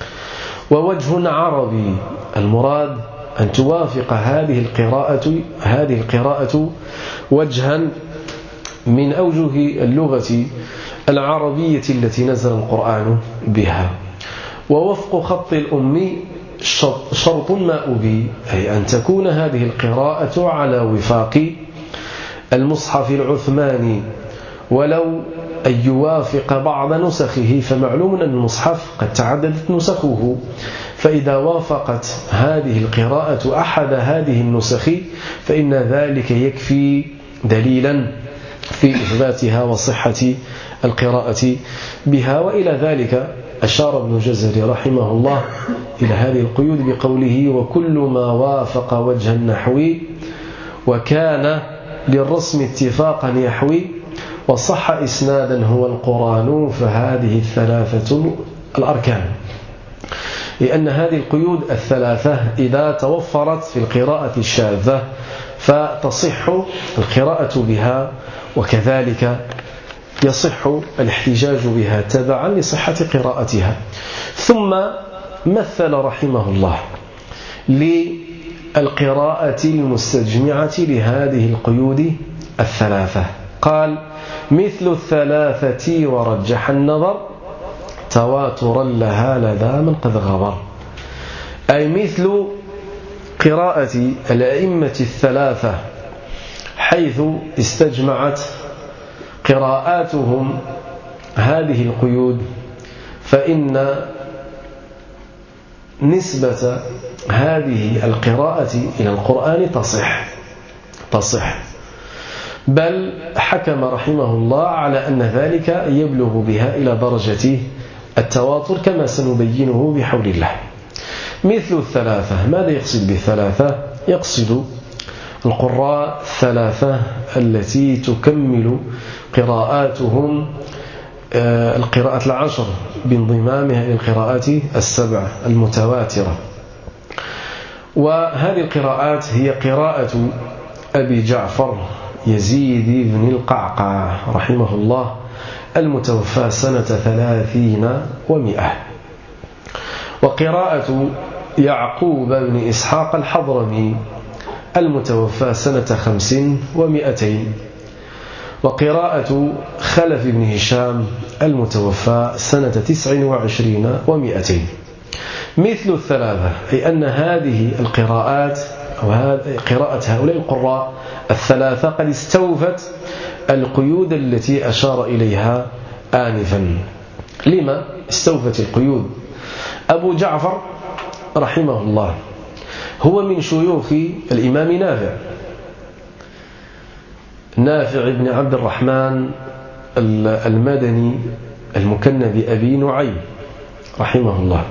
S2: ووجه عربي المراد أن توافق هذه القراءة هذه القراءة وجها من أوجه اللغة العربية التي نزل القرآن بها. ووفق خط الأم شرط ما أبي، أي أن تكون هذه القراءة على وفاق المصحف العثماني ولو أن يوافق بعض نسخه، فمعلوم أن المصحف قد تعددت نسخه، فإذا وافقت هذه القراءة أحد هذه النسخ فإن ذلك يكفي دليلا في إثباتها وصحة القراءة بها. وإلى ذلك أشار ابن الجزري رحمه الله إلى هذه القيود بقوله وكل ما وافق وجه النحو وكان للرسم اتفاقا يحوي وصح إسنادا هو القرآن فهذه الثلاثة الأركان، لأن هذه القيود الثلاثة إذا توفرت في القراءة الشاذة فتصح القراءة بها وكذلك يصح الاحتجاج بها تبعا لصحة قراءتها. ثم مثل رحمه الله القراءة المستجمعة لهذه القيود الثلاثة. قال مثل الثلاثة ورجح النظر تواترا لها لدى من قد غبر، أي مثل قراءة الأئمة الثلاثة حيث استجمعت قراءاتهم هذه القيود، فإن نسبة هذه القراءة إلى القرآن تصح تصح بل حكم رحمه الله على أن ذلك يبلغ بها إلى درجة التواتر كما سنبينه بحول الله. مثل الثلاثة، ماذا يقصد بالثلاثة؟ يقصد القراء الثلاثة التي تكمل قراءاتهم القراءة العشر بانضمامها إلى القراءات السبع المتواترة. وهذه القراءات هي قراءة أبي جعفر يزيد بن القعقاع رحمه الله المتوفى سنة ثلاثين ومئة، وقراءة يعقوب بن إسحاق الحضرمي المتوفى سنة خمس ومئتين، وقراءة خلف بن هشام المتوفى سنة تسع وعشرين ومئتين. مثل الثلاثة أي أن هذه القراءات أو قراءة هؤلاء القراء الثلاثة قد استوفت القيود التي أشار إليها آنفا. لما استوفت القيود؟ أبو جعفر رحمه الله هو من شيوخ الإمام نافع نافع بن عبد الرحمن المدني المكنى بأبي نعيم رحمه الله.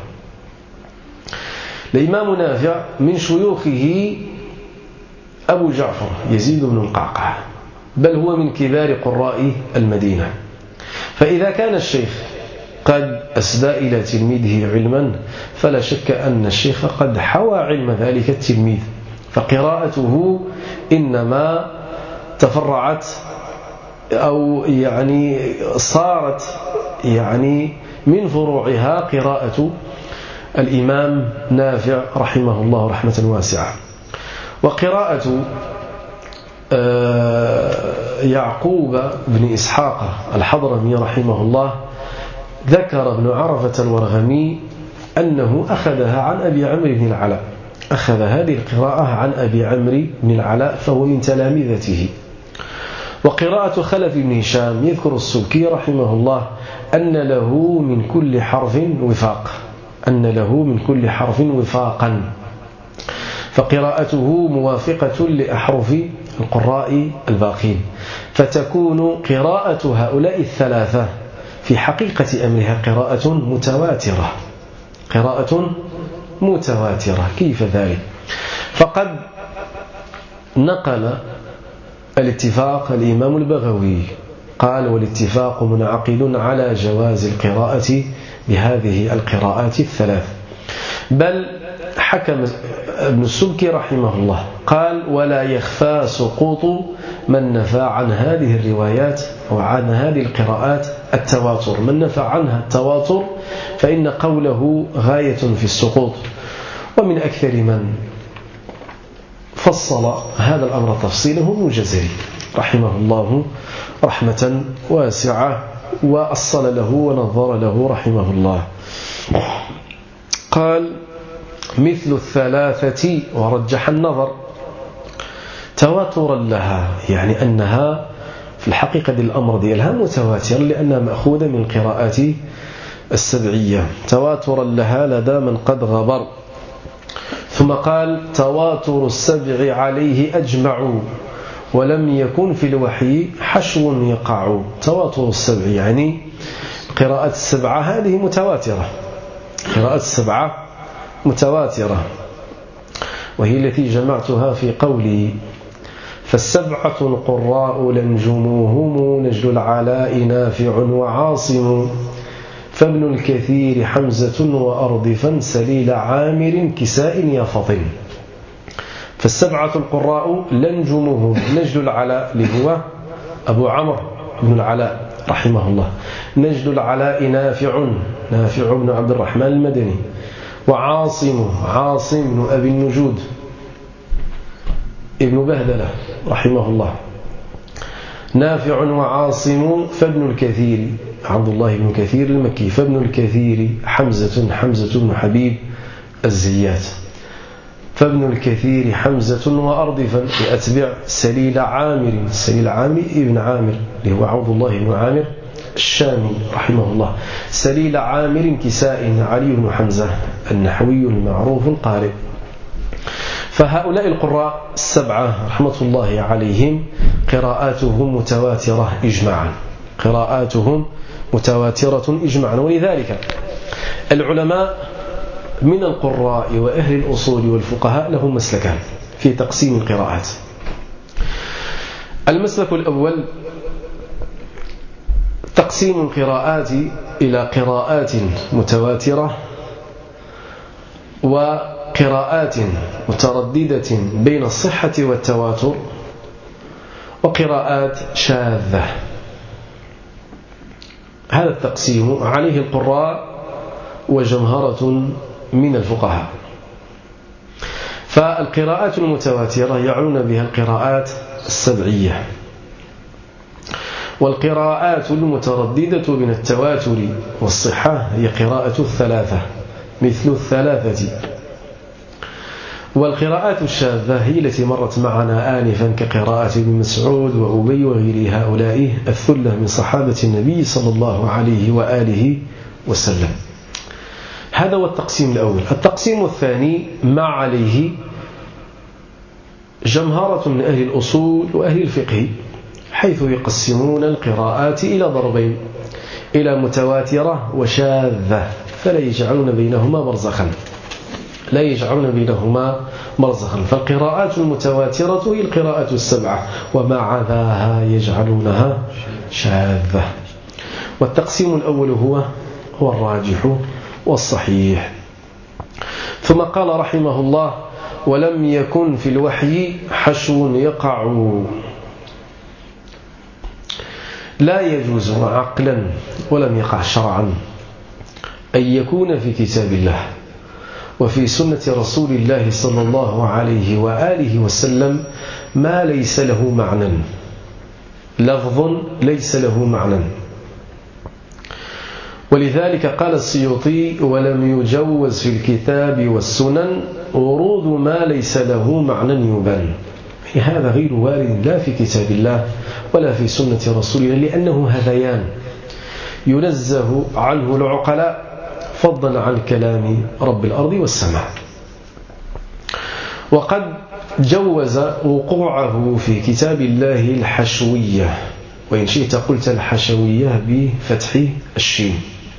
S2: الإمام نافع من شيوخه أبو جعفر يزيد بن القعقاع، بل هو من كبار قراء المدينة. فإذا كان الشيخ قد أسدى إلى تلميذه علما فلا شك أن الشيخ قد حوى علم ذلك التلميذ، فقراءته إنما تفرعت أو يعني صارت يعني من فروعها قراءة الإمام نافع رحمه الله رحمة واسعة. وقراءة يعقوب بن إسحاق الحضرمي رحمه الله ذكر ابن عرفة الورغمي أنه أخذها عن أبي عمرو بن العلاء، أخذ هذه القراءة عن أبي عمرو بن العلاء فهو من تلامذته. وقراءة خلف بن هشام يذكر السبكي رحمه الله أن له من كل حرف وفاق، أن له من كل حرف وفاقا، فقراءته موافقة لأحرف القراء الباقين، فتكون قراءة هؤلاء الثلاثة في حقيقة أمرها قراءة متواترة قراءة متواترة. كيف ذلك؟ فقد نقل الاتفاق الإمام البغوي قال والاتفاق منعقد على جواز القراءة بهذه القراءات الثلاث، بل حكم ابن السبكي رحمه الله قال ولا يخفى سقوط من نفى عن هذه الروايات أو عن هذه القراءات التواتر، من نفى عنها التواتر فإن قوله غاية في السقوط. ومن أكثر من فصل هذا الأمر تفصيله ابن الجزري رحمه الله رحمة واسعة، وأصل له ونظر له رحمه الله. قال مثل الثلاثة ورجح النظر تواترا لها، يعني أنها في الحقيقة دي الأمر ديالها متواتر لأنها مأخوذة من القراءات السبعية، تواترا لها لدى من قد غبر. ثم قال تواتر السبع عليه أجمع ولم يكن في الوحي حشو يقع. تواتر السبع يعني قراءة السبعة هذه متواترة، قراءة السبعة متواترة، وهي التي جمعتها في قولي فالسبعة القراء لنجموهم نجل العلاء نافع وعاصم فابن الكثير حمزة وأرضفا سليل عامر كساء يفطن. فالسبعة القراء لنجموهم نجل العلاء اللي هو أبو عمرو بن العلاء رحمه الله، نجل العلاء نافع نافع بن عبد الرحمن المدني، وعاصم عاصم بن أبي النجود ابن بهدلة رحمه الله. نافع وعاصم فابن الكثير عبد الله بن كثير المكي، فابن الكثير حمزة حمزة بن حبيب الزيات، فابن الكثير حمزة وأردفا لأتبع سليل عامر، سليل عامر ابن عامر اللي هو عبد الله بن عامر الشامي رحمه الله، سليل عامر كساء علي بن حمزة النحوي المعروف القارئ. فهؤلاء القراء السبعة رحمة الله عليهم قراءاتهم متواترة إجماعا، قراءاتهم متواترة إجماعا. ولذلك العلماء من القراء وأهل الأصول والفقهاء لهم مسلكان في تقسيم القراءات. المسلك الأول تقسيم القراءات إلى قراءات متواترة وقراءات مترددة بين الصحة والتواتر وقراءات شاذة. هذا التقسيم عليه القراء وجمهرة من الفقهاء. فالقراءات المتواترة يعنون بها القراءات السبعية، والقراءات المترددة من التواتر والصحة هي قراءة الثلاثة مثل الثلاثة. والقراءات الشاذة هي التي مرت معنا آنفا كقراءة ابن مسعود وأبي وغير هؤلاء الثلة من صحابة النبي صلى الله عليه وآله وسلم. هذا هو التقسيم الأول. التقسيم الثاني ما عليه جمهرة من أهل الأصول وأهل الفقه، حيث يقسمون القراءات إلى ضربين، إلى متواترة وشاذة، فلا يجعلون بينهما برزخا، لا يجعلون بينهما برزخا. فالقراءات المتواترة هي القراءة السبعة، وما عداها يجعلونها شاذة. والتقسيم الأول هو هو الراجح والصحيح. ثم قال رحمه الله: ولم يكن في الوحي حشو يقع. لا يجوز عقلا ولم يقع شرعا أن يكون في كتاب الله وفي سنة رسول الله صلى الله عليه وآله وسلم ما ليس له معنى، لفظ ليس له معنى. ولذلك قال السيوطي: ولم يجوز في الكتاب والسنن ورود ما ليس له معنى يبان. هذا غير وارد لا في كتاب الله ولا في سنة رسول الله، لأنه هذيان ينزه عنه العقلاء فضلا عن كلام رب الأرض والسماء. وقد جوز وقوعه في كتاب الله الحشوية، وإن شئت قلت الحشوية بفتح الشين.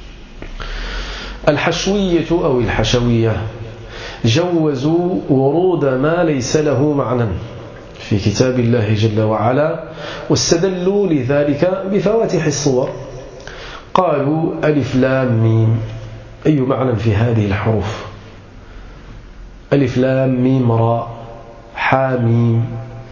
S2: الحشوية أو الحشوية جوزوا ورود ما ليس له معنى في كتاب الله جل وعلا، واستدلوا لذلك بفواتح الصور. قالوا: ألف لام ميم، أي معنى في هذه الحروف؟ ألف لام ميم راء حاميم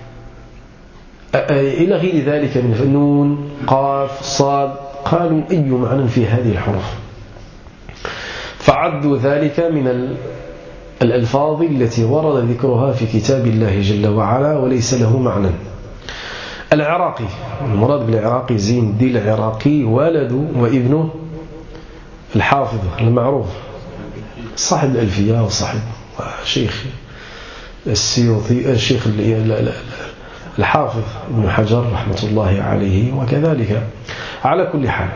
S2: إلى غير ذلك من نون قاف صاد. قالوا: أي معنى في هذه الحروف؟ فعدوا ذلك من الألفاظ التي ورد ذكرها في كتاب الله جل وعلا وليس له معنى. العراقي، المراد بالعراقي زين الدين العراقي، ولد وابنه الحافظ المعروف صاحب الألفية وصاحب شيخ السيوطي الشيخ الحافظ ابن حجر رحمة الله عليه. وكذلك على كل حال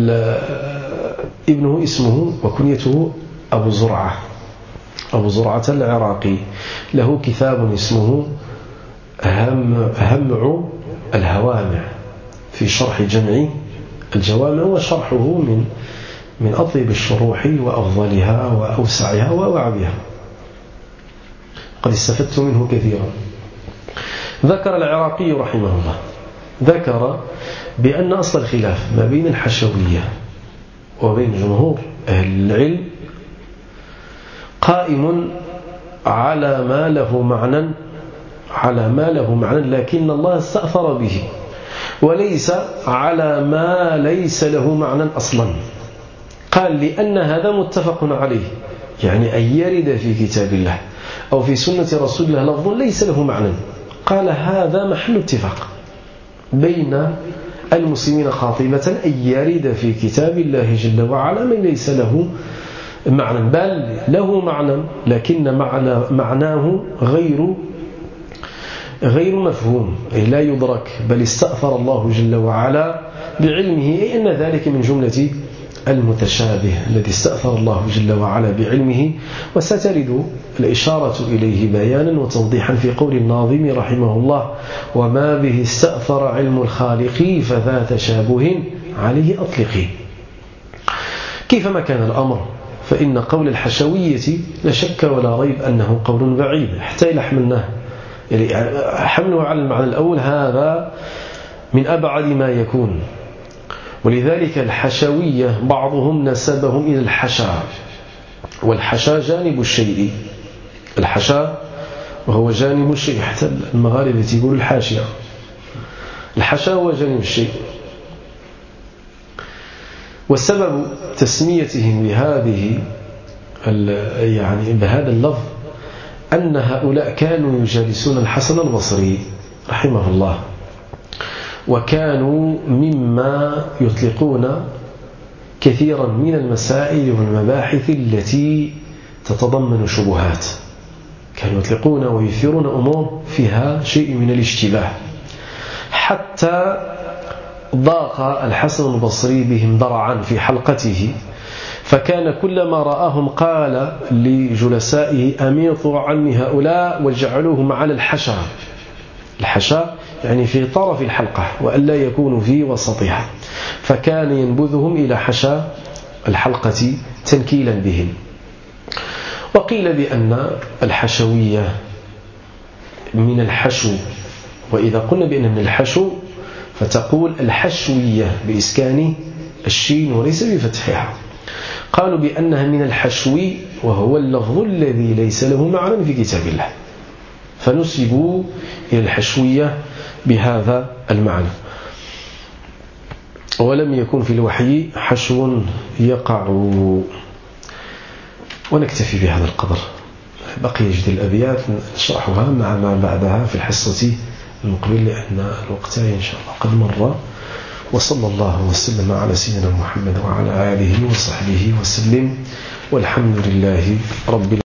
S2: ابنه اسمه وكنيته أبو زرعة، أبو زرعة العراقي، له كتاب اسمه هم همع الهوامع في شرح جمع الجوامع، وشرحه من من أطيب الشروح وأفضلها وأوسعها وأوعبها، قد استفدت منه كثيرا. ذكر العراقي رحمه الله ذكر بأن أصل الخلاف ما بين الحشوية وبين جمهور أهل العلم قائم على ما له معنى على ما له معنى لكن الله استأثر به، وليس على ما ليس له معنى أصلا. قال: لأن هذا متفق عليه، يعني أن يرد في كتاب الله أو في سنة رسول الله لفظ ليس له معنى، قال هذا محل اتفاق بين المسلمين قاطبة أن يرد في كتاب الله جل وعلا من ليس له معنى، بل له معنى لكن معنى معناه غير غير مفهوم، أي لا يدرك، بل استأثر الله جل وعلا بعلمه، أي أن ذلك من جملة المتشابه الذي استأثر الله جل وعلا بعلمه. وسترد الإشارة إليه بيانا وتوضيحا في قول الناظم رحمه الله: وما به استأثر علم الخالق فذا تشابه عليه أطلقي. كيفما كان الأمر فإن قول الحشوية لا شك ولا ريب أنه قول بعيد حتى إلى حملناه، يعني حمله على المعنى الأول هذا من أبعد ما يكون. ولذلك الحشوية بعضهم نسبهم إلى الحشا، والحشا جانب الشيء، الحشا وهو جانب الشيء، حتى المغاربة يقول الحاشية، الحشا هو جانب الشيء. وسبب تسميتهم بهذه يعني بهذا اللفظ أن هؤلاء كانوا يجالسون الحسن البصري رحمه الله، وكانوا مما يطلقون كثيرا من المسائل والمباحث التي تتضمن شبهات، كانوا يطلقون ويثيرون أمور فيها شيء من الاشتباه، حتى ضاق الحسن البصري بهم ضرعا في حلقته، فكان كلما رآهم قال لجلسائه: أميطوا عني هؤلاء واجعلوهم على الحشا. الحشا يعني في طرف الحلقة وألا يكونوا في وسطها، فكان ينبذهم إلى حشا الحلقة تنكيلا بهم. وقيل بأن الحشوية من الحشو، وإذا قلنا بأن من الحشو فتقول الحشوية بإسكان الشين وليس بفتحها. قالوا بأنها من الحشو وهو اللفظ الذي ليس له معنى في كتاب الله، فنسبوا إلى الحشوية بهذا المعنى. ولم يكن في الوحي حشو يقع. ونكتفي بهذا القدر، بقي جد الأبيات نشرحها مع ما بعدها في الحصة المقبل، لأن الوقت إن شاء الله قد مر. وصلى الله وسلم على سيدنا محمد وعلى آله وصحبه وسلم، والحمد لله رب العالمين.